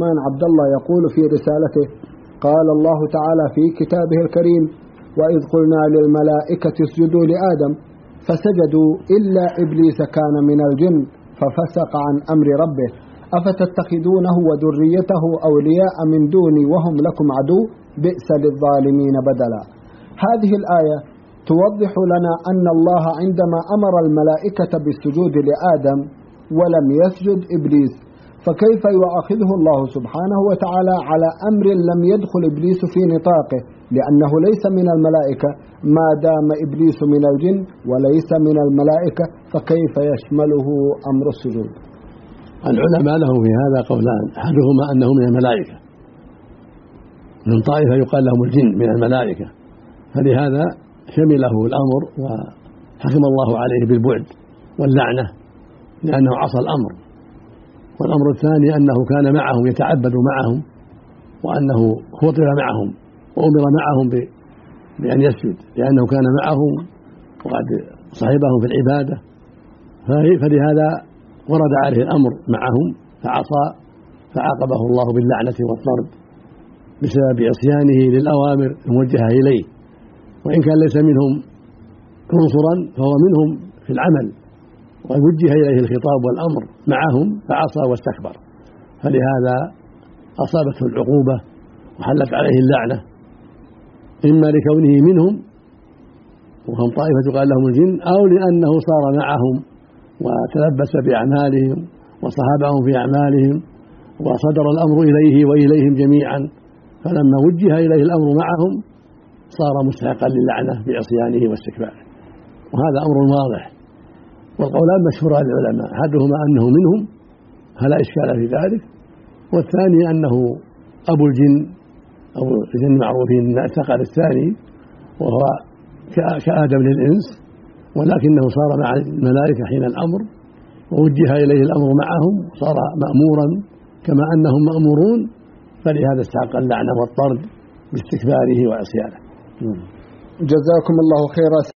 عبد الله يقول في رسالته: قال الله تعالى في كتابه الكريم: وإذ قلنا للملائكة اسجدوا لآدم فسجدوا إلا إبليس كان من الجن ففسق عن أمر ربه أفتتخذونه وذريته أولياء من دوني وهم لكم عدو بئس للظالمين بدلا. هذه الآية توضح لنا أن الله عندما أمر الملائكة بالسجود لآدم ولم يسجد إبليس، فكيف يؤاخذه الله سبحانه وتعالى على أمر لم يدخل إبليس في نطاقه، لأنه ليس من الملائكة ما دام إبليس من الجن وليس من الملائكة، فكيف يشمله أمر السجود؟ العلماء لهم في هذا قولان: أحدهما أنه من الملائكة، من طائفة يقال لهم الجن من الملائكة، فلهذا شمله الأمر وحكم الله عليه بالبعد واللعنة لأنه عصى الأمر. والأمر الثاني أنه كان معهم يتعبد معهم، وأنه خطر معهم وأمر معهم بأن يسجد لأنه كان معهم وقد صحبهم في العبادة، فلهذا ورد عليه الأمر معهم فعصى فعاقبه الله باللعنة والطرد بسبب عصيانه للأوامر الموجهة إليه، وإن كان ليس منهم عنصرا فهو منهم في العمل وقد وجه إليه الخطاب والأمر معهم فعصى واستكبر، فلهذا أصابته العقوبة وحلت عليه اللعنة، إما لكونه منهم وهم طائفة قال لهم الجن، أو لأنه صار معهم وتلبس بأعمالهم وصحابهم في أعمالهم وصدر الأمر إليه وإليهم جميعا، فلما وجه إليه الأمر معهم صار مستحقا للعنة بعصيانه واستكباره. وهذا أمر واضح. والقولان مشهوران للعلماء: أحدهما أنه منهم فلا إشكال في ذلك، والثاني أنه أبو الجن أو الجن معروفين اعتقد الثاني وهو كآدم للإنس، ولكنه صار مع الملائكة حين الأمر ووجه إليه الأمر معهم صار مأمورا كما أنهم مأمورون، فلهذا استحق اللعنة والطرد باستكباره وعصيانه. جزاكم الله خيرا.